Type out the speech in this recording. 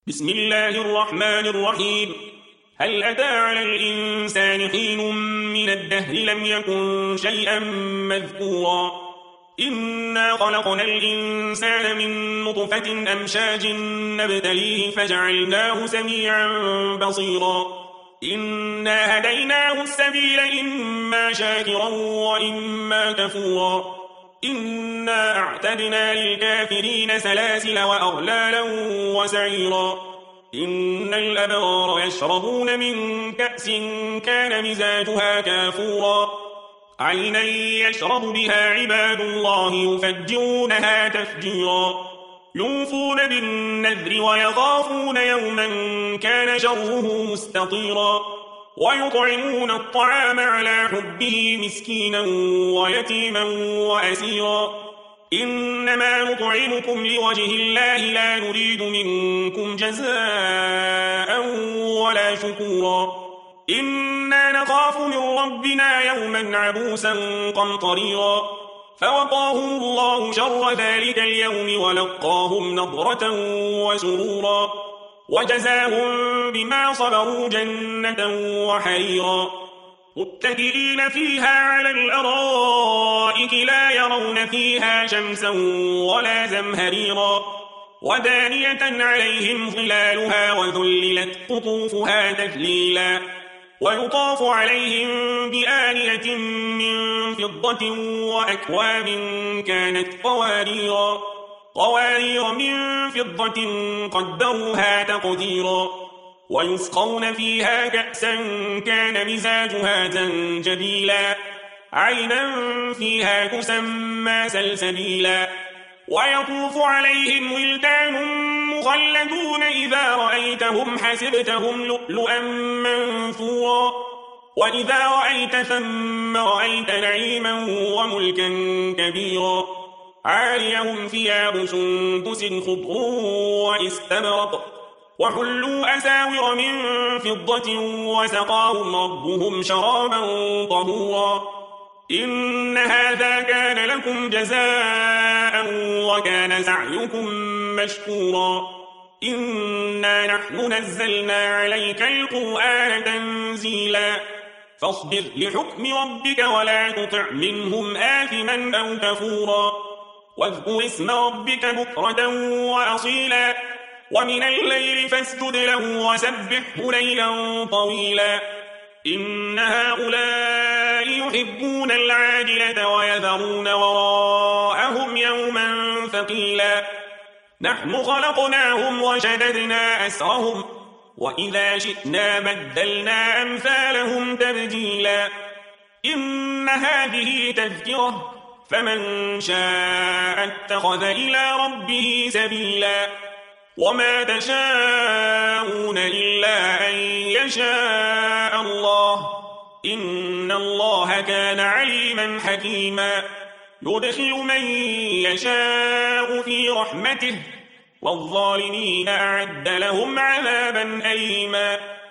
بسم الله الرحمن الرحيم. هل أتى على الإنسان حين من الدهر لم يكن شيئا مذكورا إنا خلقنا الإنسان من نطفة أمشاج نبتليه فجعلناه سميعا بصيرا إنا هديناه السبيل إما شاكرا وإما كفورا إنا أعتدنا للكافرين سلاسل وأغلالا وسعيرا إن الأبرار يشربون من كأس كان مزاجها كافورا عينا يشرب بها عباد الله يفجرونها تفجيرا يوفون بالنذر ويخافون يوما كان شره مستطيرا ويطعمون الطعام على حبه مسكينا ويتيما وأسيرا إنما نطعمكم لوجه الله لا نريد منكم جزاء ولا شكورا إنا نخاف من ربنا يوما عبوسا قمطريرا فوقاهم الله شر ذلك اليوم ولقاهم نضرة وسرورا وجزاهم بما صبروا جنة وحريرا متكئين فيها على الأرائك لا يرون فيها شمسا ولا زمهريرا ودانية عليهم ظلالها وذللت قطوفها تذليلا ويطاف عليهم بآنية من فضة وأكواب كانت قوارير من فضة قدروها تقديرا ويسقون فيها كأسا كان مزاجها زنجبيلا عينا فيها تسمى سلسبيلا ويطوف عليهم ولدان مخلدون إذا رأيتهم حسبتهم لؤلؤا منثورا وإذا رأيت ثم رأيت نعيما وملكا كبيرا عاليهم ثياب سندس خضر واستبرق وحلوا أساور من فضة وسقاهم ربهم شرابا طهورا إن هذا كان لكم جزاء وكان سعيكم مشكورا إنا نحن نزلنا عليك القرآن تنزيلا فاصبر لحكم ربك ولا تطع منهم آثما أو كفورا واذكر اسم ربك بكرة وأصيلا ومن الليل فاسجد له وسبحه ليلا طويلا إن هؤلاء يحبون العاجلة ويذرون وراءهم يوما ثقيلا نحن خلقناهم وشددنا أسرهم وإذا شئنا بدلنا أمثالهم تبديلا إن هذه تذكرة فمن شاء اتخذ إلى ربه سبيلا وما تشاءون إلا أن يشاء الله إن الله كان عليما حكيما يدخل من يشاء في رحمته والظالمين أعد لهم عذابا أليما